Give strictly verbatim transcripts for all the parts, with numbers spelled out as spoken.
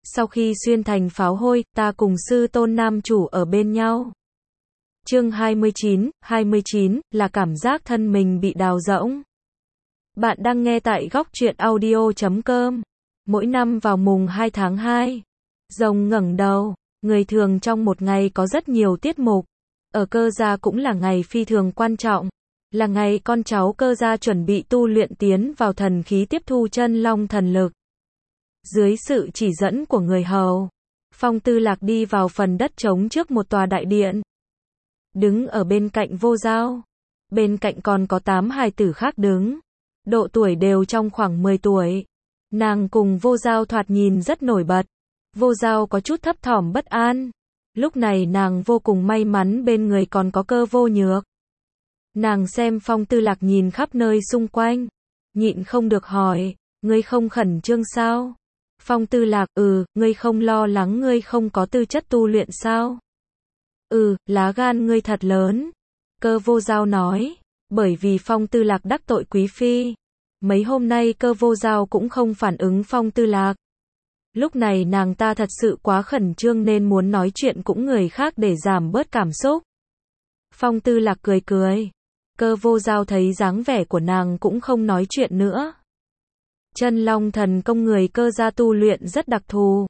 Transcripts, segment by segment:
Sau khi xuyên thành pháo hôi, ta cùng sư tôn nam chủ ở bên nhau. Chương hai mươi chín, hai mươi chín, là cảm giác thân mình bị đào rỗng. Bạn đang nghe tại góc truyện audio chấm com. Mỗi năm vào mùng hai tháng hai, rồng ngẩng đầu, người thường trong một ngày có rất nhiều tiết mục. Ở Cơ gia cũng là ngày phi thường quan trọng, là ngày con cháu Cơ gia chuẩn bị tu luyện tiến vào thần khí tiếp thu chân long thần lực. Dưới sự chỉ dẫn của người hầu, Phong Tư Lạc đi vào phần đất trống trước một tòa đại điện. Đứng ở bên cạnh Vô Giao, bên cạnh còn có tám hài tử khác đứng, độ tuổi đều trong khoảng mười tuổi. Nàng cùng Vô Giao thoạt nhìn rất nổi bật. Vô Giao có chút thấp thỏm bất an. Lúc này nàng vô cùng may mắn bên người còn có Cơ Vô Nhược. Nàng xem Phong Tư Lạc nhìn khắp nơi xung quanh, nhịn không được hỏi, ngươi không khẩn trương sao? Phong Tư Lạc, ừ, ngươi không lo lắng ngươi không có tư chất tu luyện sao? Ừ, lá gan ngươi thật lớn. Cơ Vô Giao nói, bởi vì Phong Tư Lạc đắc tội quý phi. Mấy hôm nay Cơ Vô Giao cũng không phản ứng Phong Tư Lạc. Lúc này nàng ta thật sự quá khẩn trương nên muốn nói chuyện cũng người khác để giảm bớt cảm xúc. Phong Tư Lạc cười cười. Cơ Vô Giao thấy dáng vẻ của nàng cũng không nói chuyện nữa. Chân long thần công người Cơ gia tu luyện rất đặc thù.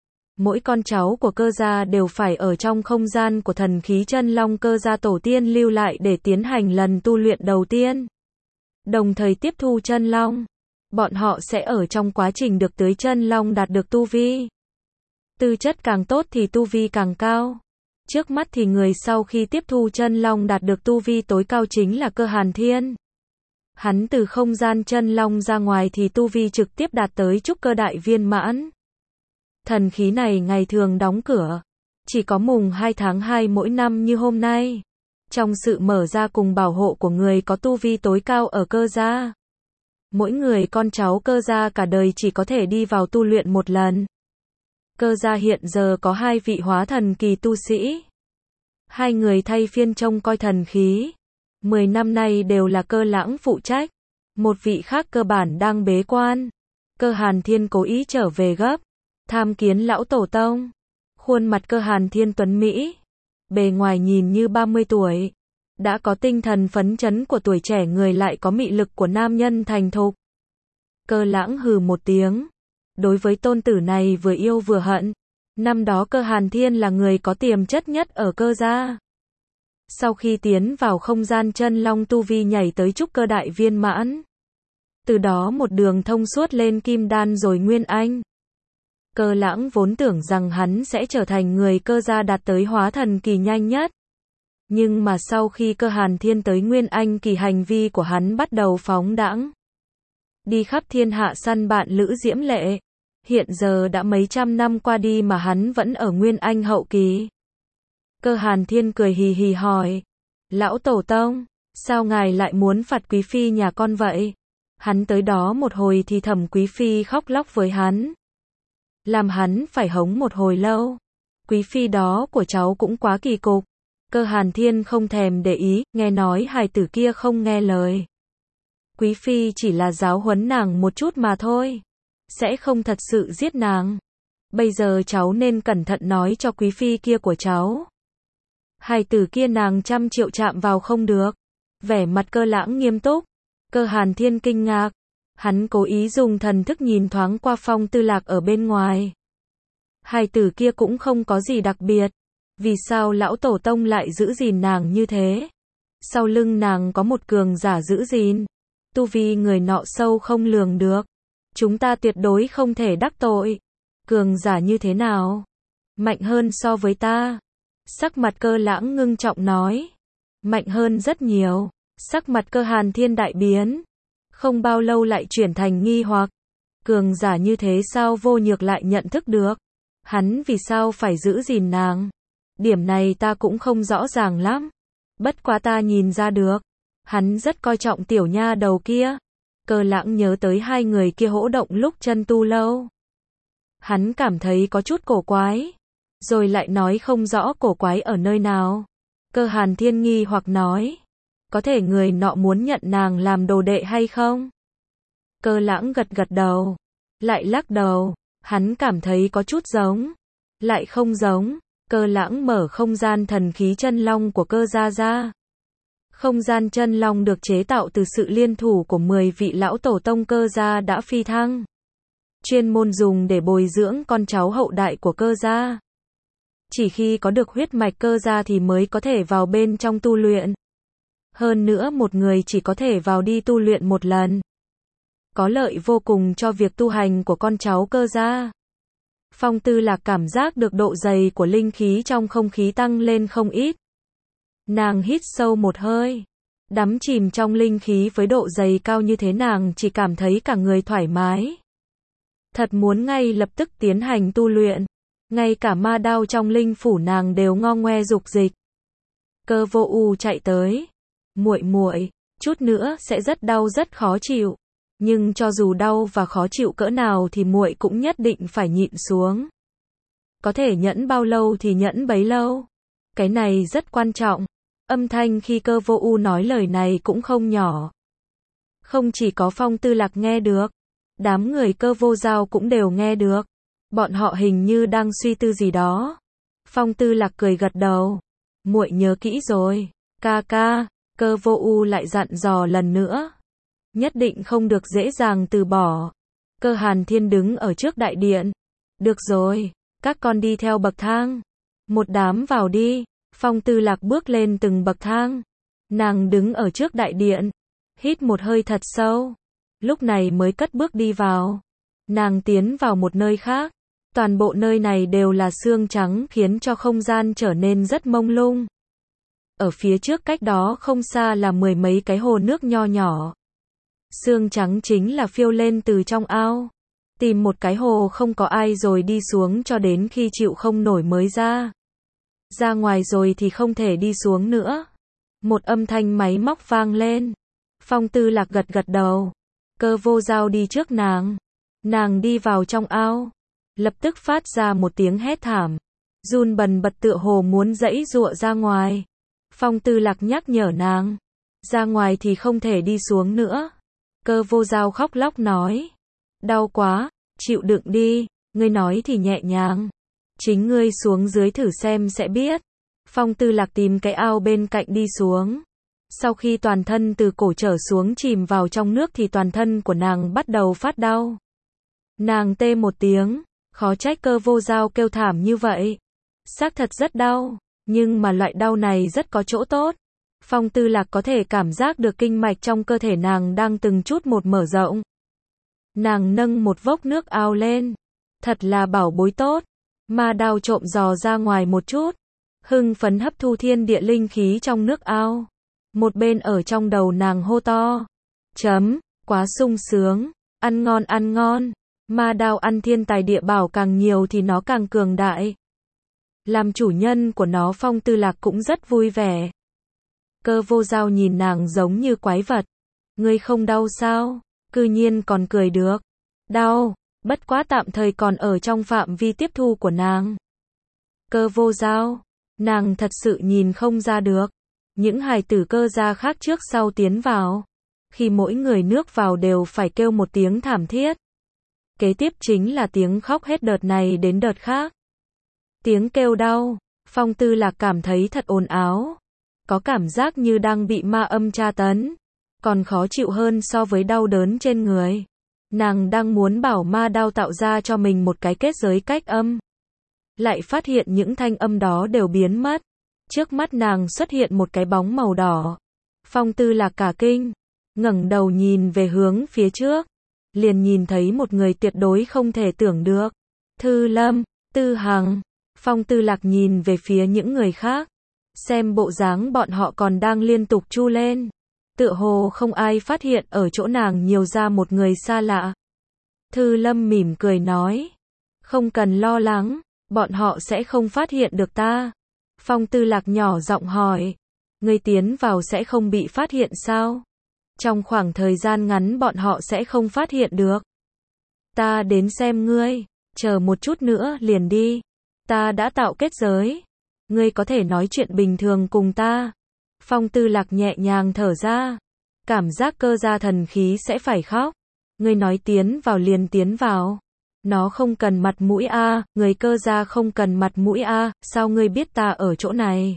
Mỗi con cháu của Cơ gia đều phải ở trong không gian của thần khí chân long Cơ gia tổ tiên lưu lại để tiến hành lần tu luyện đầu tiên. Đồng thời tiếp thu chân long, bọn họ sẽ ở trong quá trình được tưới chân long đạt được tu vi. Tư chất càng tốt thì tu vi càng cao. Trước mắt thì người sau khi tiếp thu chân long đạt được tu vi tối cao chính là Cơ Hàn Thiên. Hắn từ không gian chân long ra ngoài thì tu vi trực tiếp đạt tới trúc cơ đại viên mãn. Thần khí này ngày thường đóng cửa, chỉ có mùng hai tháng hai mỗi năm như hôm nay. Trong sự mở ra cùng bảo hộ của người có tu vi tối cao ở Cơ gia, mỗi người con cháu Cơ gia cả đời chỉ có thể đi vào tu luyện một lần. Cơ gia hiện giờ có hai vị hóa thần kỳ tu sĩ. Hai người thay phiên trông coi thần khí. Mười năm nay đều là Cơ Lãng phụ trách. Một vị khác cơ bản đang bế quan. Cơ Hàn Thiên cố ý trở về gấp, tham kiến lão tổ tông. Khuôn mặt Cơ Hàn Thiên tuấn mỹ, bề ngoài nhìn như ba mươi tuổi, đã có tinh thần phấn chấn của tuổi trẻ người lại có mị lực của nam nhân thành thục. Cơ Lãng hừ một tiếng. Đối với tôn tử này vừa yêu vừa hận. Năm đó Cơ Hàn Thiên là người có tiềm chất nhất ở Cơ gia. Sau khi tiến vào không gian chân long tu vi nhảy tới trúc cơ đại viên mãn. Từ đó một đường thông suốt lên kim đan rồi nguyên anh. Cơ Lãng vốn tưởng rằng hắn sẽ trở thành người Cơ gia đạt tới hóa thần kỳ nhanh nhất. Nhưng mà sau khi Cơ Hàn Thiên tới nguyên anh kỳ hành vi của hắn bắt đầu phóng đãng. Đi khắp thiên hạ săn bạn lữ diễm lệ. Hiện giờ đã mấy trăm năm qua đi mà hắn vẫn ở nguyên anh hậu kỳ. Cơ Hàn Thiên cười hì hì hỏi. Lão tổ tông, sao ngài lại muốn phạt quý phi nhà con vậy? Hắn tới đó một hồi thì Thẩm quý phi khóc lóc với hắn. Làm hắn phải hống một hồi lâu. Quý phi đó của cháu cũng quá kỳ cục. Cơ Hàn Thiên không thèm để ý, nghe nói hài tử kia không nghe lời. Quý phi chỉ là giáo huấn nàng một chút mà thôi. Sẽ không thật sự giết nàng. Bây giờ cháu nên cẩn thận nói cho quý phi kia của cháu. Hài tử kia nàng trăm triệu chạm vào không được. Vẻ mặt Cơ Lãng nghiêm túc. Cơ Hàn Thiên kinh ngạc. Hắn cố ý dùng thần thức nhìn thoáng qua Phong Tư Lạc ở bên ngoài. Hài tử kia cũng không có gì đặc biệt. Vì sao lão tổ tông lại giữ gìn nàng như thế? Sau lưng nàng có một cường giả giữ gìn. Tu vi người nọ sâu không lường được. Chúng ta tuyệt đối không thể đắc tội. Cường giả như thế nào? Mạnh hơn so với ta. Sắc mặt Cơ Lãng ngưng trọng nói. Mạnh hơn rất nhiều. Sắc mặt Cơ Hàn Thiên đại biến. Không bao lâu lại chuyển thành nghi hoặc. Cường giả như thế sao Vô Nhược lại nhận thức được? Hắn vì sao phải giữ gìn nàng? Điểm này ta cũng không rõ ràng lắm. Bất quá ta nhìn ra được. Hắn rất coi trọng tiểu nha đầu kia. Cơ Lãng nhớ tới hai người kia hỗ động lúc chân tu lâu. Hắn cảm thấy có chút cổ quái. Rồi lại nói không rõ cổ quái ở nơi nào. Cơ Hàn Thiên nghi hoặc nói. Có thể người nọ muốn nhận nàng làm đồ đệ hay không? Cơ Lãng gật gật đầu. Lại lắc đầu. Hắn cảm thấy có chút giống, lại không giống. Cơ Lãng mở không gian thần khí chân long của Cơ gia ra. Không gian chân long được chế tạo từ sự liên thủ của mười vị lão tổ tông Cơ gia đã phi thăng, chuyên môn dùng để bồi dưỡng con cháu hậu đại của Cơ gia. Chỉ khi có được huyết mạch Cơ gia thì mới có thể vào bên trong tu luyện. Hơn nữa một người chỉ có thể vào đi tu luyện một lần. Có lợi vô cùng cho việc tu hành của con cháu Cơ gia. Phong Tư Lạc cảm giác được độ dày của linh khí trong không khí tăng lên không ít. Nàng hít sâu một hơi, đắm chìm trong linh khí với độ dày cao như thế nàng chỉ cảm thấy cả người thoải mái. Thật muốn ngay lập tức tiến hành tu luyện. Ngay cả ma đao trong linh phủ nàng đều ngo ngoe dục dịch. Cơ Vô U chạy tới. Muội muội, chút nữa sẽ rất đau rất khó chịu. Nhưng cho dù đau và khó chịu cỡ nào thì muội cũng nhất định phải nhịn xuống. Có thể nhẫn bao lâu thì nhẫn bấy lâu. Cái này rất quan trọng. Âm thanh khi Cơ Vô U nói lời này cũng không nhỏ. Không chỉ có Phong Tư Lạc nghe được, đám người Cơ Vô Giao cũng đều nghe được. Bọn họ hình như đang suy tư gì đó. Phong Tư Lạc cười gật đầu. Muội nhớ kỹ rồi. Ca ca, Cơ Vô U lại dặn dò lần nữa. Nhất định không được dễ dàng từ bỏ. Cơ Hàn Thiên đứng ở trước đại điện. Được rồi, các con đi theo bậc thang. Một đám vào đi. Phong Tư Lạc bước lên từng bậc thang. Nàng đứng ở trước đại điện, hít một hơi thật sâu. Lúc này mới cất bước đi vào. Nàng tiến vào một nơi khác. Toàn bộ nơi này đều là xương trắng khiến cho không gian trở nên rất mông lung. Ở phía trước cách đó không xa là mười mấy cái hồ nước nho nhỏ. Xương trắng chính là phiêu lên từ trong ao. Tìm một cái hồ không có ai rồi đi xuống cho đến khi chịu không nổi mới ra. Ra ngoài rồi thì không thể đi xuống nữa. Một âm thanh máy móc vang lên. Phong Tư Lạc gật gật đầu. Cơ Vô Giao đi trước nàng. Nàng đi vào trong ao. Lập tức phát ra một tiếng hét thảm. Run bần bật tựa hồ muốn giãy giụa ra ngoài. Phong Tư Lạc nhắc nhở nàng. Ra ngoài thì không thể đi xuống nữa. Cơ Vô Giao khóc lóc nói. Đau quá, chịu đựng đi. Ngươi nói thì nhẹ nhàng. Chính ngươi xuống dưới thử xem sẽ biết. Phong Tư Lạc tìm cái ao bên cạnh đi xuống. Sau khi toàn thân từ cổ trở xuống chìm vào trong nước thì toàn thân của nàng bắt đầu phát đau. Nàng tê một tiếng, khó trách Cơ Vô Giao kêu thảm như vậy. Xác thật rất đau, nhưng mà loại đau này rất có chỗ tốt. Phong Tư Lạc có thể cảm giác được kinh mạch trong cơ thể nàng đang từng chút một mở rộng. Nàng nâng một vốc nước ao lên. Thật là bảo bối tốt. Ma đao trộm dò ra ngoài một chút. Hưng phấn hấp thu thiên địa linh khí trong nước ao. Một bên ở trong đầu nàng hô to. Chấm, quá sung sướng. Ăn ngon ăn ngon. Ma đao ăn thiên tài địa bảo càng nhiều thì nó càng cường đại. Làm chủ nhân của nó Phong Tư Lạc cũng rất vui vẻ. Cơ Vô Giao nhìn nàng giống như quái vật. Ngươi không đau sao? Cư nhiên còn cười được. Đau, bất quá tạm thời còn ở trong phạm vi tiếp thu của nàng. Cơ Vô Giao, nàng thật sự nhìn không ra được. Những hài tử Cơ gia khác trước sau tiến vào. Khi mỗi người nước vào đều phải kêu một tiếng thảm thiết. Kế tiếp chính là tiếng khóc hết đợt này đến đợt khác. Tiếng kêu đau, Phong Tư Lạc cảm thấy thật ồn ào. Có cảm giác như đang bị ma âm tra tấn. Còn khó chịu hơn so với đau đớn trên người. Nàng đang muốn bảo ma đao tạo ra cho mình một cái kết giới cách âm. Lại phát hiện những thanh âm đó đều biến mất. Trước mắt nàng xuất hiện một cái bóng màu đỏ. Phong Tư Lạc cả kinh. Ngẩng đầu nhìn về hướng phía trước. Liền nhìn thấy một người tuyệt đối không thể tưởng được. Thư Lâm, Tư Hằng. Phong Tư Lạc nhìn về phía những người khác. Xem bộ dáng bọn họ còn đang liên tục chu lên. Tựa hồ không ai phát hiện ở chỗ nàng nhiều ra một người xa lạ. Thư Lâm mỉm cười nói. Không cần lo lắng, bọn họ sẽ không phát hiện được ta. Phong Tư Lạc nhỏ giọng hỏi. Ngươi tiến vào sẽ không bị phát hiện sao? Trong khoảng thời gian ngắn bọn họ sẽ không phát hiện được. Ta đến xem ngươi, chờ một chút nữa liền đi. Ta đã tạo kết giới. Ngươi có thể nói chuyện bình thường cùng ta. Phong Tư Lạc nhẹ nhàng thở ra. Cảm giác Cơ gia thần khí sẽ phải khóc. Ngươi nói tiến vào liền tiến vào. Nó không cần mặt mũi a, người Cơ gia không cần mặt mũi a, sao ngươi biết ta ở chỗ này?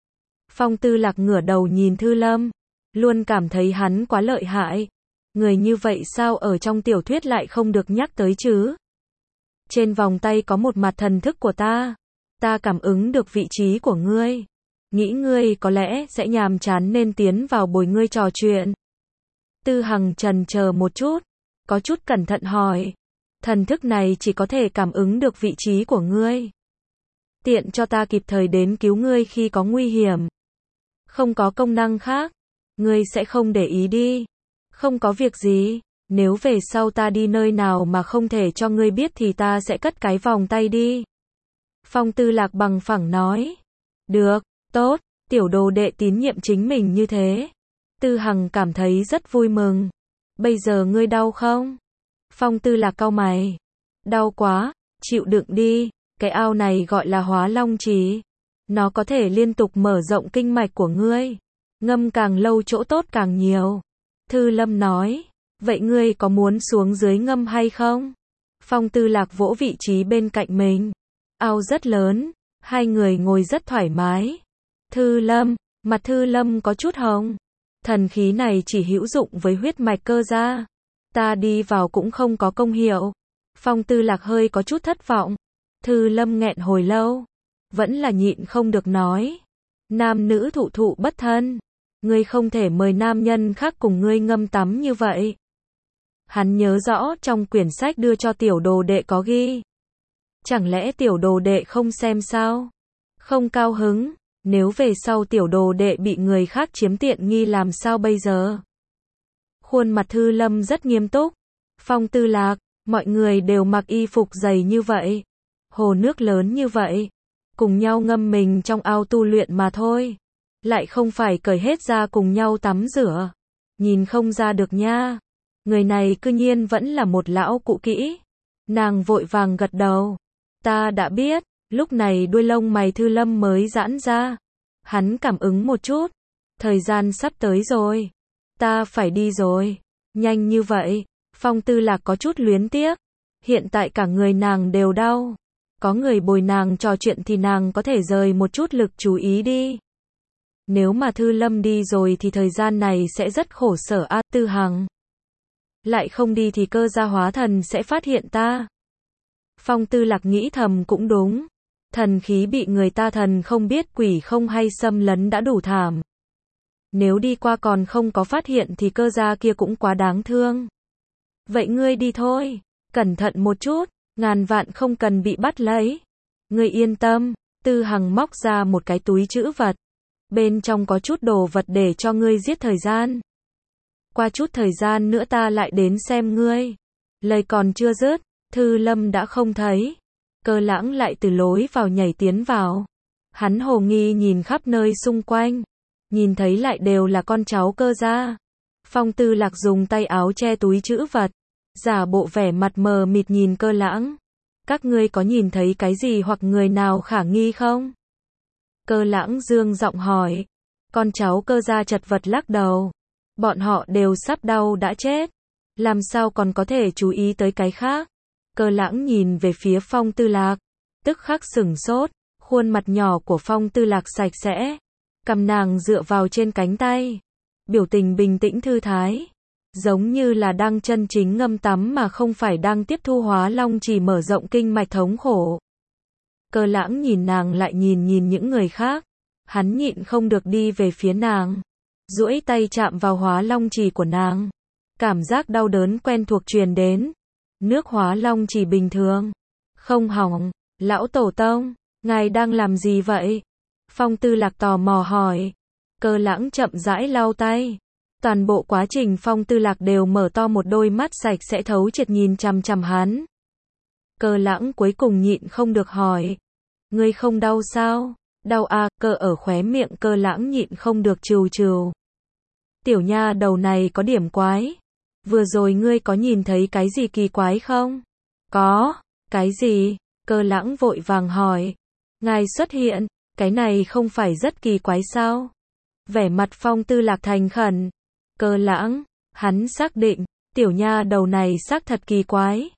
Phong Tư Lạc ngửa đầu nhìn Thư Lâm, luôn cảm thấy hắn quá lợi hại. Người như vậy sao ở trong tiểu thuyết lại không được nhắc tới chứ? Trên vòng tay có một mặt thần thức của ta. Ta cảm ứng được vị trí của ngươi. Nghĩ ngươi có lẽ sẽ nhàm chán nên tiến vào bồi ngươi trò chuyện. Tư Hằng chần chờ một chút, có chút cẩn thận hỏi. Thần thức này chỉ có thể cảm ứng được vị trí của ngươi. Tiện cho ta kịp thời đến cứu ngươi khi có nguy hiểm. Không có công năng khác. Ngươi sẽ không để ý đi. Không có việc gì. Nếu về sau ta đi nơi nào mà không thể cho ngươi biết thì ta sẽ cất cái vòng tay đi. Phong Tư Lạc bằng phẳng nói. Được, tốt, tiểu đồ đệ tín nhiệm chính mình như thế. Tư Hằng cảm thấy rất vui mừng. Bây giờ ngươi đau không? Phong Tư Lạc cau mày. Đau quá, chịu đựng đi, cái ao này gọi là Hóa Long Trì. Nó có thể liên tục mở rộng kinh mạch của ngươi. Ngâm càng lâu chỗ tốt càng nhiều. Thư Lâm nói. Vậy ngươi có muốn xuống dưới ngâm hay không? Phong Tư Lạc vỗ vị trí bên cạnh mình. Ao rất lớn, hai người ngồi rất thoải mái. Thư Lâm, mặt Thư Lâm có chút hồng. Thần khí này chỉ hữu dụng với huyết mạch Cơ gia. Ta đi vào cũng không có công hiệu. Phong Tư Lạc hơi có chút thất vọng. Thư Lâm nghẹn hồi lâu. Vẫn là nhịn không được nói. Nam nữ thụ thụ bất thân. Ngươi không thể mời nam nhân khác cùng ngươi ngâm tắm như vậy. Hắn nhớ rõ trong quyển sách đưa cho tiểu đồ đệ có ghi. Chẳng lẽ tiểu đồ đệ không xem sao? Không cao hứng. Nếu về sau tiểu đồ đệ bị người khác chiếm tiện nghi làm sao bây giờ? Khuôn mặt Thư Lâm rất nghiêm túc. Phong Tư Lạc, mọi người đều mặc y phục dày như vậy. Hồ nước lớn như vậy. Cùng nhau ngâm mình trong ao tu luyện mà thôi. Lại không phải cởi hết ra cùng nhau tắm rửa. Nhìn không ra được nha. Người này cư nhiên vẫn là một lão cụ kỹ. Nàng vội vàng gật đầu. Ta đã biết. Lúc này đuôi lông mày Thư Lâm mới giãn ra. Hắn cảm ứng một chút. Thời gian sắp tới rồi. Ta phải đi rồi. Nhanh như vậy. Phong Tư Lạc có chút luyến tiếc. Hiện tại cả người nàng đều đau. Có người bồi nàng trò chuyện thì nàng có thể rời một chút lực chú ý đi. Nếu mà Thư Lâm đi rồi thì thời gian này sẽ rất khổ sở a. Tư Hằng. Lại không đi thì Cơ gia hóa thần sẽ phát hiện ta. Phong Tư Lạc nghĩ thầm cũng đúng. Thần khí bị người ta thần không biết quỷ không hay xâm lấn đã đủ thảm. Nếu đi qua còn không có phát hiện thì Cơ gia kia cũng quá đáng thương. Vậy ngươi đi thôi. Cẩn thận một chút. Ngàn vạn không cần bị bắt lấy. Ngươi yên tâm. Tư Hằng móc ra một cái túi trữ vật. Bên trong có chút đồ vật để cho ngươi giết thời gian. Qua chút thời gian nữa ta lại đến xem ngươi. Lời còn chưa dứt, Thư Lâm đã không thấy. Cơ Lãng lại từ lối vào nhảy tiến vào. Hắn hồ nghi nhìn khắp nơi xung quanh. Nhìn thấy lại đều là con cháu Cơ gia. Phong Tư Lạc dùng tay áo che túi trữ vật. Giả bộ vẻ mặt mờ mịt nhìn Cơ Lãng. Các ngươi có nhìn thấy cái gì hoặc người nào khả nghi không? Cơ Lãng dương giọng hỏi. Con cháu Cơ gia chật vật lắc đầu. Bọn họ đều sắp đau đã chết. Làm sao còn có thể chú ý tới cái khác? Cơ Lãng nhìn về phía Phong Tư Lạc. Tức khắc sửng sốt. Khuôn mặt nhỏ của Phong Tư Lạc sạch sẽ. Cầm nàng dựa vào trên cánh tay. Biểu tình bình tĩnh thư thái. Giống như là đang chân chính ngâm tắm mà không phải đang tiếp thu Hóa Long Trì mở rộng kinh mạch thống khổ. Cơ Lãng nhìn nàng lại nhìn nhìn những người khác. Hắn nhịn không được đi về phía nàng. Duỗi tay chạm vào Hóa Long Trì của nàng. Cảm giác đau đớn quen thuộc truyền đến. Nước Hóa Long Trì bình thường. Không hỏng. Lão Tổ Tông, ngài đang làm gì vậy? Phong Tư Lạc tò mò hỏi. Cơ Lãng chậm rãi lau tay. Toàn bộ quá trình Phong Tư Lạc đều mở to một đôi mắt sạch sẽ thấu triệt nhìn chằm chằm hắn. Cơ Lãng cuối cùng nhịn không được hỏi. Ngươi không đau sao? Đau à? Cơ ở khóe miệng Cơ Lãng nhịn không được trừ trừ. Tiểu nha đầu này có điểm quái. Vừa rồi ngươi có nhìn thấy cái gì kỳ quái không? Có. Cái gì? Cơ Lãng vội vàng hỏi. Ngài xuất hiện, cái này không phải rất kỳ quái sao? Vẻ mặt Phong Tư Lạc thành khẩn. Cơ Lãng, hắn xác định, tiểu nha đầu này xác thật kỳ quái.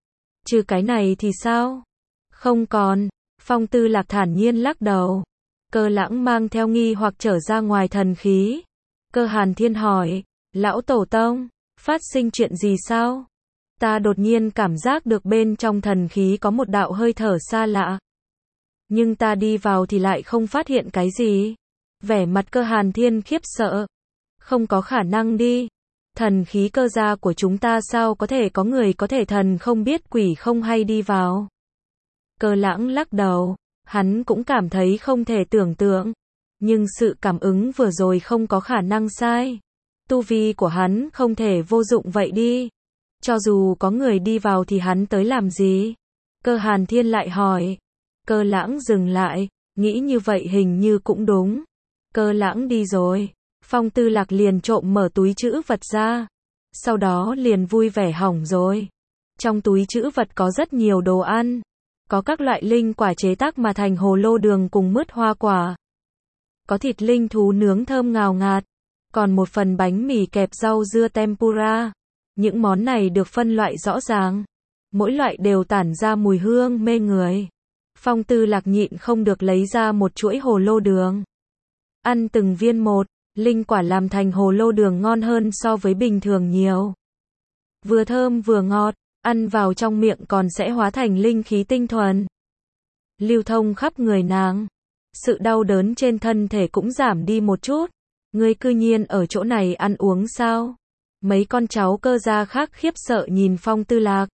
Trừ cái này thì sao? Không còn. Phong Tư Lạc thản nhiên lắc đầu. Cơ Lãng mang theo nghi hoặc trở ra ngoài thần khí. Cơ Hàn Thiên hỏi, lão tổ tông, phát sinh chuyện gì sao? Ta đột nhiên cảm giác được bên trong thần khí có một đạo hơi thở xa lạ. Nhưng ta đi vào thì lại không phát hiện cái gì. Vẻ mặt Cơ Hàn Thiên khiếp sợ. Không có khả năng đi. Thần khí cơ gia của chúng ta sao có thể có người có thể thần không biết quỷ không hay đi vào. Cơ Lãng lắc đầu. Hắn cũng cảm thấy không thể tưởng tượng. Nhưng sự cảm ứng vừa rồi không có khả năng sai. Tu vi của hắn không thể vô dụng vậy đi. Cho dù có người đi vào thì hắn tới làm gì? Cơ Hàn Thiên lại hỏi. Cơ Lãng dừng lại, nghĩ như vậy hình như cũng đúng. Cơ Lãng đi rồi. Phong Tư Lạc liền trộm mở túi trữ vật ra. Sau đó liền vui vẻ hỏng rồi. Trong túi trữ vật có rất nhiều đồ ăn. Có các loại linh quả chế tác mà thành hồ lô đường cùng mứt hoa quả. Có thịt linh thú nướng thơm ngào ngạt. Còn một phần bánh mì kẹp rau dưa tempura. Những món này được phân loại rõ ràng. Mỗi loại đều tản ra mùi hương mê người. Phong Tư Lạc nhịn không được lấy ra một chuỗi hồ lô đường. Ăn từng viên một, linh quả làm thành hồ lô đường ngon hơn so với bình thường nhiều. Vừa thơm vừa ngọt, ăn vào trong miệng còn sẽ hóa thành linh khí tinh thuần. Lưu thông khắp người nàng. Sự đau đớn trên thân thể cũng giảm đi một chút. Ngươi cư nhiên ở chỗ này ăn uống sao? Mấy con cháu Cơ gia khác khiếp sợ nhìn Phong Tư Lạc.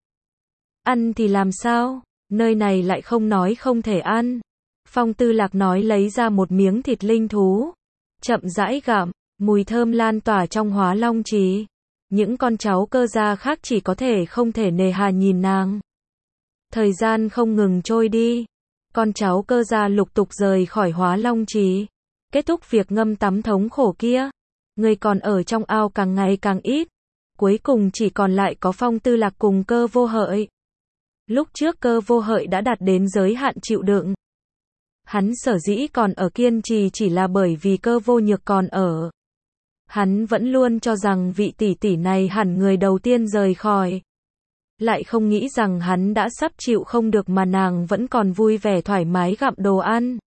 Ăn thì làm sao? Nơi này lại không nói không thể ăn. Phong Tư Lạc nói lấy ra một miếng thịt linh thú. Chậm rãi gặm, mùi thơm lan tỏa trong Hóa Long Trì. Những con cháu Cơ gia khác chỉ có thể không thể nề hà nhìn nàng. Thời gian không ngừng trôi đi. Con cháu Cơ gia lục tục rời khỏi Hóa Long Trì. Kết thúc việc ngâm tắm thống khổ kia. Người còn ở trong ao càng ngày càng ít. Cuối cùng chỉ còn lại có Phong Tư Lạc cùng Cơ Vô Hợi. Lúc trước Cơ Vô Hợi đã đạt đến giới hạn chịu đựng. Hắn sở dĩ còn ở kiên trì chỉ là bởi vì Cơ Vô Nhược còn ở. Hắn vẫn luôn cho rằng vị tỷ tỷ này hẳn người đầu tiên rời khỏi. Lại không nghĩ rằng hắn đã sắp chịu không được mà nàng vẫn còn vui vẻ thoải mái gặm đồ ăn.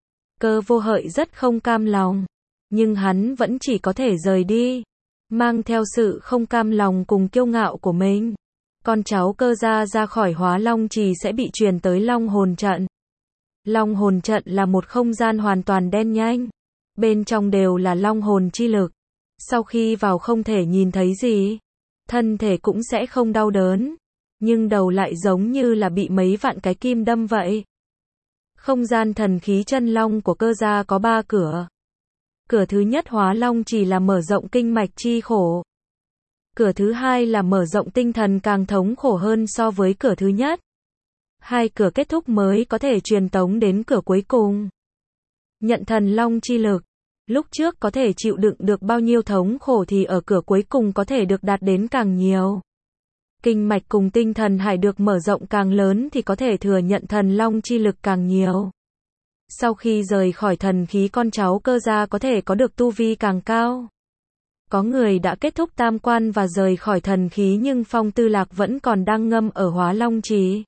Cơ Vô Hợi rất không cam lòng. Nhưng hắn vẫn chỉ có thể rời đi. Mang theo sự không cam lòng cùng kiêu ngạo của mình. Con cháu Cơ gia ra khỏi Hóa Long Trì sẽ bị truyền tới Long Hồn Trận. Long Hồn Trận là một không gian hoàn toàn đen nhánh. Bên trong đều là long hồn chi lực. Sau khi vào không thể nhìn thấy gì. Thân thể cũng sẽ không đau đớn. Nhưng đầu lại giống như là bị mấy vạn cái kim đâm vậy. Không gian thần khí chân long của Cơ gia có ba cửa. Cửa thứ nhất Hóa Long chỉ là mở rộng kinh mạch chi khổ. Cửa thứ hai là mở rộng tinh thần càng thống khổ hơn so với cửa thứ nhất. Hai cửa kết thúc mới có thể truyền tống đến cửa cuối cùng. Nhận thần long chi lực. Lúc trước có thể chịu đựng được bao nhiêu thống khổ thì ở cửa cuối cùng có thể được đạt đến càng nhiều. Kinh mạch cùng tinh thần hải được mở rộng càng lớn thì có thể thừa nhận thần long chi lực càng nhiều. Sau khi rời khỏi thần khí con cháu Cơ gia có thể có được tu vi càng cao. Có người đã kết thúc tam quan và rời khỏi thần khí nhưng Phong Tư Lạc vẫn còn đang ngâm ở Hóa Long Trì.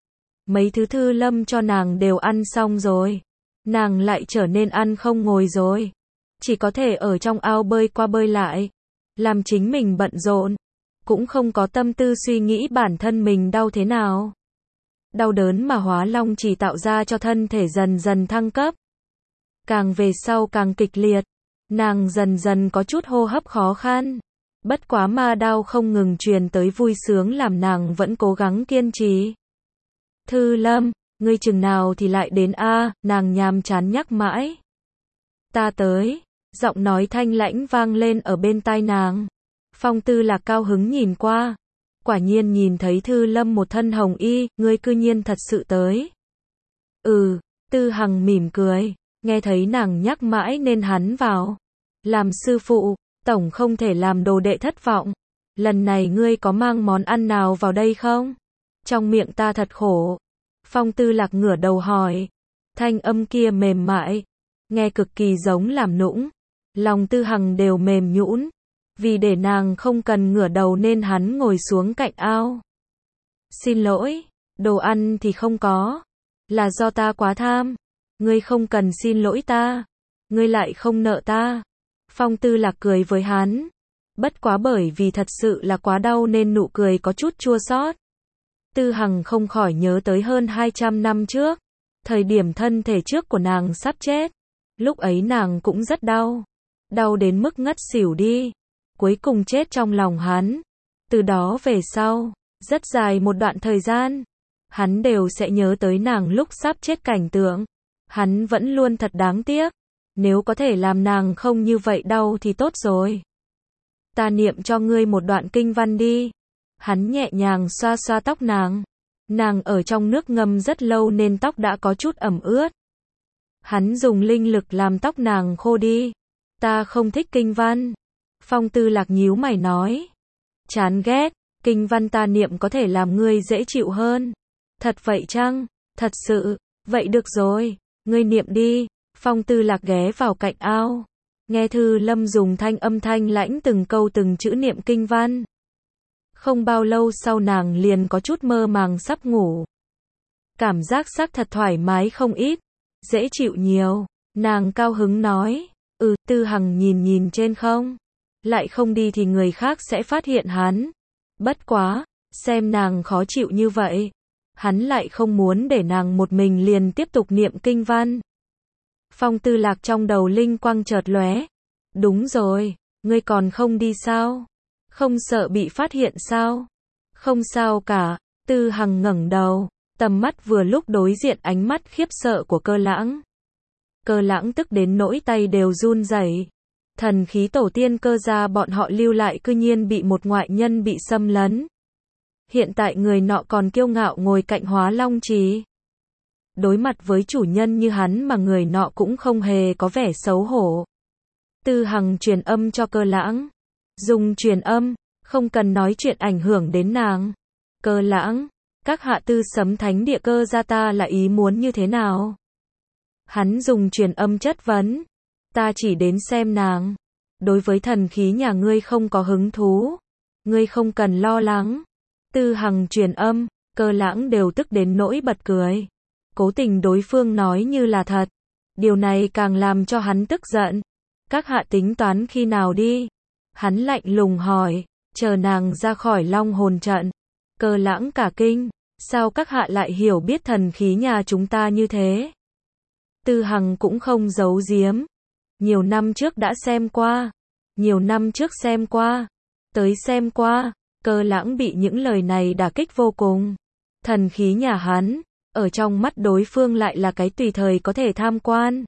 Mấy thứ Thư Lâm cho nàng đều ăn xong rồi. Nàng lại trở nên ăn không ngồi rồi. Chỉ có thể ở trong ao bơi qua bơi lại. Làm chính mình bận rộn. Cũng không có tâm tư suy nghĩ bản thân mình đau thế nào. Đau đớn mà Hóa Long chỉ tạo ra cho thân thể dần dần thăng cấp. Càng về sau càng kịch liệt. Nàng dần dần có chút hô hấp khó khăn. Bất quá ma đau không ngừng truyền tới vui sướng làm nàng vẫn cố gắng kiên trì. Thư Lâm, ngươi chừng nào thì lại đến a? Nàng nhàm chán nhắc mãi. Ta tới. Giọng nói thanh lãnh vang lên ở bên tai nàng. Phong Tư Lạc cao hứng nhìn qua. Quả nhiên nhìn thấy Thư Lâm một thân hồng y, ngươi cư nhiên thật sự tới. Ừ, Tư Hằng mỉm cười, nghe thấy nàng nhắc mãi nên hắn vào. Làm sư phụ, tổng không thể làm đồ đệ thất vọng. Lần này ngươi có mang món ăn nào vào đây không? Trong miệng ta thật khổ. Phong Tư Lạc ngửa đầu hỏi. Thanh âm kia mềm mại, nghe cực kỳ giống làm nũng. Lòng Tư Hằng đều mềm nhũn. Vì để nàng không cần ngửa đầu nên hắn ngồi xuống cạnh ao. Xin lỗi. Đồ ăn thì không có. Là do ta quá tham. Ngươi không cần xin lỗi ta. Ngươi lại không nợ ta. Phong Tư Lạc cười với hắn. Bất quá bởi vì thật sự là quá đau nên nụ cười có chút chua xót. Tư Hằng không khỏi nhớ tới hơn hai trăm năm trước. Thời điểm thân thể trước của nàng sắp chết. Lúc ấy nàng cũng rất đau. Đau đến mức ngất xỉu đi. Cuối cùng chết trong lòng hắn. Từ đó về sau, rất dài một đoạn thời gian, hắn đều sẽ nhớ tới nàng lúc sắp chết cảnh tượng. Hắn vẫn luôn thật đáng tiếc. Nếu có thể làm nàng không như vậy đau thì tốt rồi. Ta niệm cho ngươi một đoạn kinh văn đi. Hắn nhẹ nhàng xoa xoa tóc nàng. Nàng ở trong nước ngâm rất lâu nên tóc đã có chút ẩm ướt. Hắn dùng linh lực làm tóc nàng khô đi. Ta không thích kinh văn. Phong Tư Lạc nhíu mày nói. Chán ghét, kinh văn ta niệm có thể làm ngươi dễ chịu hơn. Thật vậy chăng? Thật sự, vậy được rồi, ngươi niệm đi. Phong Tư Lạc ghé vào cạnh ao. Nghe Thư Lâm dùng thanh âm thanh lãnh từng câu từng chữ niệm kinh văn. Không bao lâu sau nàng liền có chút mơ màng sắp ngủ. Cảm giác xác thật thoải mái không ít. Dễ chịu nhiều. Nàng cao hứng nói. Ừ, Tư Hằng nhìn nhìn trên không. Lại không đi thì người khác sẽ phát hiện hắn. Bất quá, xem nàng khó chịu như vậy. Hắn lại không muốn để nàng một mình liền tiếp tục niệm kinh văn. Phong Tư Lạc trong đầu linh quang chợt lóe. Đúng rồi, ngươi còn không đi sao? Không sợ bị phát hiện sao? Không sao cả. Tư Hằng ngẩng đầu, tầm mắt vừa lúc đối diện ánh mắt khiếp sợ của Cơ Lãng. Cơ Lãng tức đến nỗi tay đều run rẩy. Thần khí tổ tiên Cơ gia bọn họ lưu lại cư nhiên bị một ngoại nhân bị xâm lấn. Hiện tại người nọ còn kiêu ngạo ngồi cạnh Hóa Long Trì. Đối mặt với chủ nhân như hắn mà người nọ cũng không hề có vẻ xấu hổ. Tư Hằng truyền âm cho Cơ Lãng. Dùng truyền âm, không cần nói chuyện ảnh hưởng đến nàng. Cơ Lãng, các hạ Tư Sấm Thánh Địa Cơ gia ta là ý muốn như thế nào? Hắn dùng truyền âm chất vấn. Ta chỉ đến xem nàng. Đối với thần khí nhà ngươi không có hứng thú. Ngươi không cần lo lắng. Tư Hằng truyền âm, Cơ Lãng đều tức đến nỗi bật cười. Cố tình đối phương nói như là thật. Điều này càng làm cho hắn tức giận. Các hạ tính toán khi nào đi? Hắn lạnh lùng hỏi, chờ nàng ra khỏi Long Hồn trận. Cơ Lãng cả kinh, sao các hạ lại hiểu biết thần khí nhà chúng ta như thế? Tư Hằng cũng không giấu giếm. Nhiều năm trước đã xem qua. Nhiều năm trước xem qua. Tới xem qua. Cơ Lãng bị những lời này đả kích vô cùng. Thần khí nhà hắn, ở trong mắt đối phương lại là cái tùy thời có thể tham quan.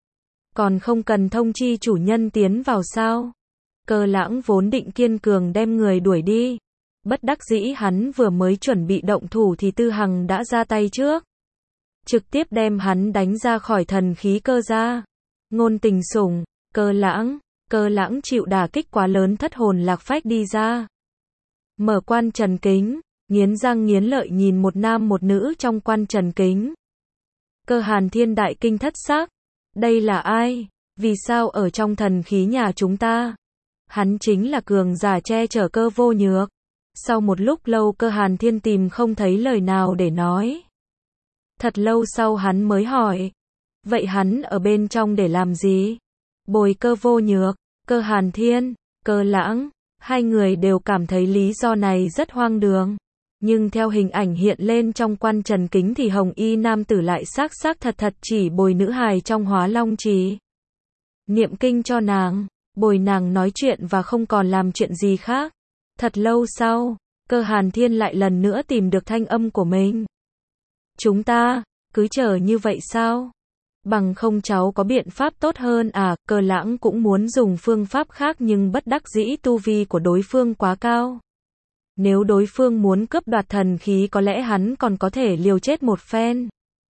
Còn không cần thông chi chủ nhân tiến vào sao? Cơ Lãng vốn định kiên cường đem người đuổi đi. Bất đắc dĩ hắn vừa mới chuẩn bị động thủ thì Tư Hằng đã ra tay trước. Trực tiếp đem hắn đánh ra khỏi thần khí Cơ gia. Ngôn tình sủng, Cơ Lãng, Cơ Lãng chịu đả kích quá lớn thất hồn lạc phách đi ra. Mở quan trần kính, nghiến răng nghiến lợi nhìn một nam một nữ trong quan trần kính. Cơ Hàn Thiên đại kinh thất xác. Đây là ai? Vì sao ở trong thần khí nhà chúng ta? Hắn chính là cường giả che chở Cơ Vô Nhược. Sau một lúc lâu Cơ Hàn Thiên tìm không thấy lời nào để nói. Thật lâu sau hắn mới hỏi. Vậy hắn ở bên trong để làm gì? Bồi Cơ Vô Nhược, Cơ Hàn Thiên, Cơ Lãng. Hai người đều cảm thấy lý do này rất hoang đường. Nhưng theo hình ảnh hiện lên trong quan trần kính thì hồng y nam tử lại xác xác thật thật chỉ bồi nữ hài trong Hóa Long Trì. Niệm kinh cho nàng, bồi nàng nói chuyện và không còn làm chuyện gì khác. Thật lâu sau, Cơ Hàn Thiên lại lần nữa tìm được thanh âm của mình. Chúng ta, cứ chờ như vậy sao? Bằng không cháu có biện pháp tốt hơn à? Cơ Lãng cũng muốn dùng phương pháp khác nhưng bất đắc dĩ tu vi của đối phương quá cao. Nếu đối phương muốn cướp đoạt thần khí có lẽ hắn còn có thể liều chết một phen.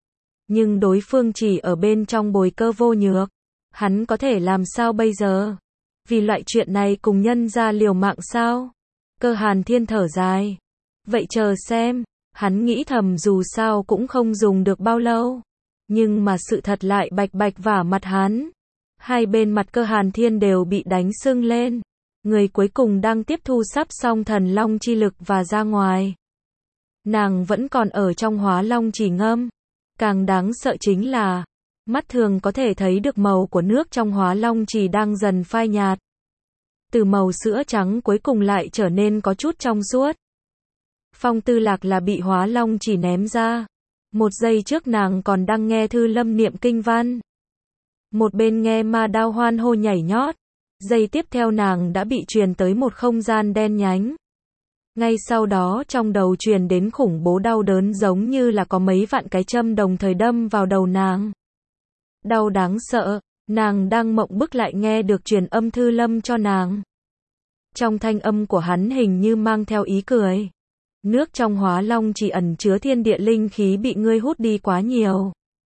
Nhưng đối phương chỉ ở bên trong bồi Cơ Vô Nhược. Hắn có thể làm sao bây giờ? Vì loại chuyện này cùng nhân ra liều mạng sao? Cơ Hàn Thiên thở dài. Vậy chờ xem. Hắn nghĩ thầm dù sao cũng không dùng được bao lâu. Nhưng mà sự thật lại bạch bạch vả mặt hắn. Hai bên mặt Cơ Hàn Thiên đều bị đánh sưng lên. Người cuối cùng đang tiếp thu sắp xong thần long chi lực và ra ngoài. nàng vẫn còn ở trong hóa long chỉ ngâm. Càng đáng sợ chính là, mắt thường có thể thấy được màu của nước trong hóa long chỉ đang dần phai nhạt. Từ màu sữa trắng cuối cùng lại trở nên có chút trong suốt. Phong Tư Lạc là bị hóa long chỉ ném ra. Một giây trước nàng còn đang nghe Thư Lâm niệm kinh văn. Một bên nghe Ma Đao hoan hô nhảy nhót. Giây tiếp theo nàng đã bị truyền tới một không gian đen nhánh. Ngay sau đó trong đầu truyền đến khủng bố đau đớn giống như là có mấy vạn cái châm đồng thời đâm vào đầu nàng. Đau đáng sợ, nàng đang mộng bức lại nghe được truyền âm Thư Lâm cho nàng. Trong thanh âm của hắn hình như mang theo ý cười. Nước trong hóa long chỉ ẩn chứa thiên địa linh khí bị ngươi hút đi quá nhiều.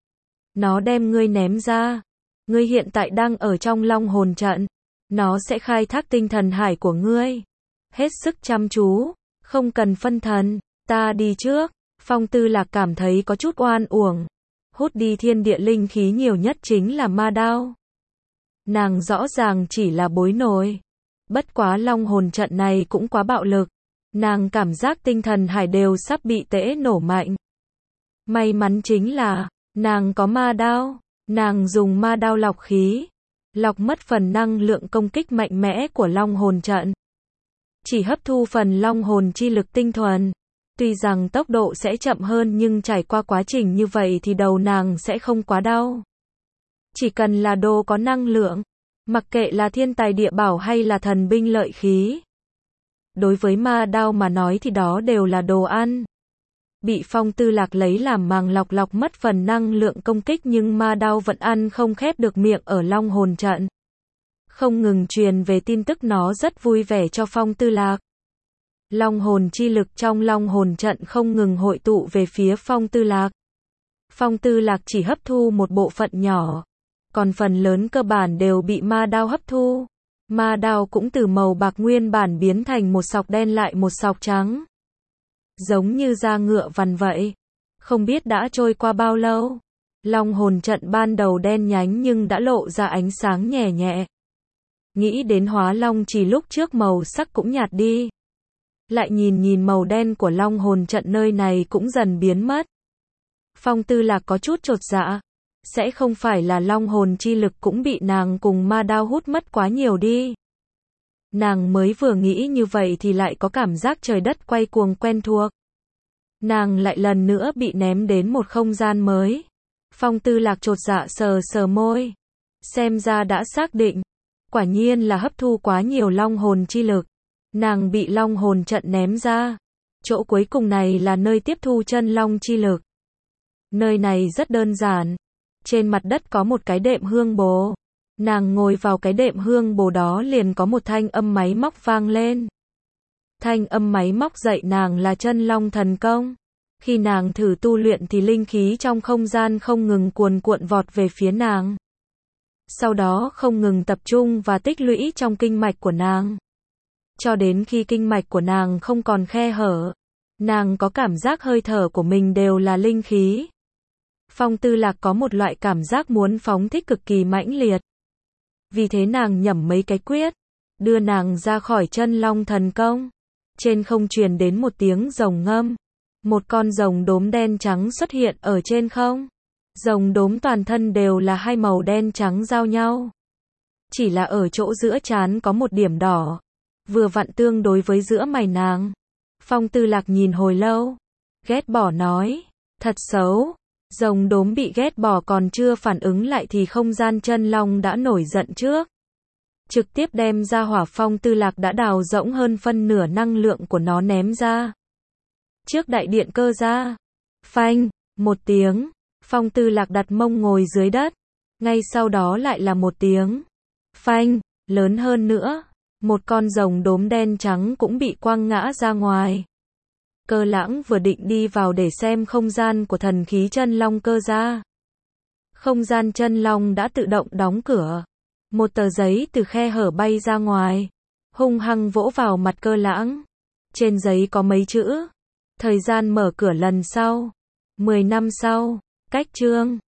Nó đem ngươi ném ra. Ngươi hiện tại đang ở trong long hồn trận. Nó sẽ khai thác tinh thần hải của ngươi. Hết sức chăm chú, không cần phân thần, ta đi trước. Phong Tư Lạc cảm thấy có chút oan uổng. Hút đi thiên địa linh khí nhiều nhất chính là ma đao. Nàng rõ ràng chỉ là bối nổi. Bất quá long hồn trận này cũng quá bạo lực. Nàng cảm giác tinh thần hải đều sắp bị tễ nổ mạnh. May mắn chính là, nàng có ma đao. Nàng dùng ma đao lọc khí. Lọc mất phần năng lượng công kích mạnh mẽ của long hồn trận. Chỉ hấp thu phần long hồn chi lực tinh thuần. Tuy rằng tốc độ sẽ chậm hơn nhưng trải qua quá trình như vậy thì đầu nàng sẽ không quá đau. Chỉ cần là đồ có năng lượng, mặc kệ là thiên tài địa bảo hay là thần binh lợi khí. Đối với ma đao mà nói thì đó đều là đồ ăn. Bị Phong Tư Lạc lấy làm màng lọc lọc mất phần năng lượng công kích nhưng ma đao vẫn ăn không khép được miệng ở long hồn trận. Không ngừng truyền về tin tức nó rất vui vẻ cho Phong Tư Lạc. Long hồn chi lực trong long hồn trận không ngừng hội tụ về phía Phong Tư Lạc. Phong Tư Lạc chỉ hấp thu một bộ phận nhỏ, còn phần lớn cơ bản đều bị ma đao hấp thu. Ma đao cũng từ màu bạc nguyên bản biến thành một sọc đen lại một sọc trắng. Giống như da ngựa vằn vậy. Không biết đã trôi qua bao lâu. Long hồn trận ban đầu đen nhánh nhưng đã lộ ra ánh sáng nhẹ nhẹ. Nghĩ đến hóa long chỉ lúc trước màu sắc cũng nhạt đi. Lại nhìn nhìn màu đen của long hồn trận nơi này cũng dần biến mất. Phong Tư Lạc có chút chột dạ. Sẽ không phải là long hồn chi lực cũng bị nàng cùng ma đao hút mất quá nhiều đi. Nàng mới vừa nghĩ như vậy thì lại có cảm giác trời đất quay cuồng quen thuộc. Nàng lại lần nữa bị ném đến một không gian mới. Phong Tư Lạc chột dạ sờ sờ môi. Xem ra đã xác định. Quả nhiên là hấp thu quá nhiều long hồn chi lực. Nàng bị long hồn trận ném ra. Chỗ cuối cùng này là nơi tiếp thu chân long chi lực. Nơi này rất đơn giản. Trên mặt đất có một cái đệm hương bồ. Nàng ngồi vào cái đệm hương bồ đó liền có một thanh âm máy móc vang lên. Thanh âm máy móc dạy nàng là chân long thần công. Khi nàng thử tu luyện thì linh khí trong không gian không ngừng cuồn cuộn vọt về phía nàng. Sau đó không ngừng tập trung và tích lũy trong kinh mạch của nàng. Cho đến khi kinh mạch của nàng không còn khe hở. Nàng có cảm giác hơi thở của mình đều là linh khí. Phong Tư Lạc có một loại cảm giác muốn phóng thích cực kỳ mãnh liệt. Vì thế nàng nhẩm mấy cái quyết, đưa nàng ra khỏi chân long thần công. Trên không truyền đến một tiếng rồng ngâm. Một con rồng đốm đen trắng xuất hiện ở trên không. Rồng đốm toàn thân đều là hai màu đen trắng giao nhau. Chỉ là ở chỗ giữa trán có một điểm đỏ. Vừa vặn tương đối với giữa mày nàng. Phong Tư Lạc nhìn hồi lâu. Ghét bỏ nói. Thật xấu. Rồng đốm bị ghét bỏ còn chưa phản ứng lại thì không gian chân long đã nổi giận trước. Trực tiếp đem ra hỏa. Phong Tư Lạc đã đào rỗng hơn phân nửa năng lượng của nó ném ra. Trước đại điện cơ ra. Phanh, một tiếng. Phong Tư Lạc đặt mông ngồi dưới đất. Ngay sau đó lại là một tiếng. Phanh, lớn hơn nữa. Một con rồng đốm đen trắng cũng bị quăng ngã ra ngoài. Cơ Lãng vừa định đi vào để xem không gian của thần khí chân long cơ ra. Không gian chân long đã tự động đóng cửa. Một tờ giấy từ khe hở bay ra ngoài. Hung hăng vỗ vào mặt Cơ Lãng. Trên giấy có mấy chữ. Thời gian mở cửa lần sau. mười năm sau. Cách chương.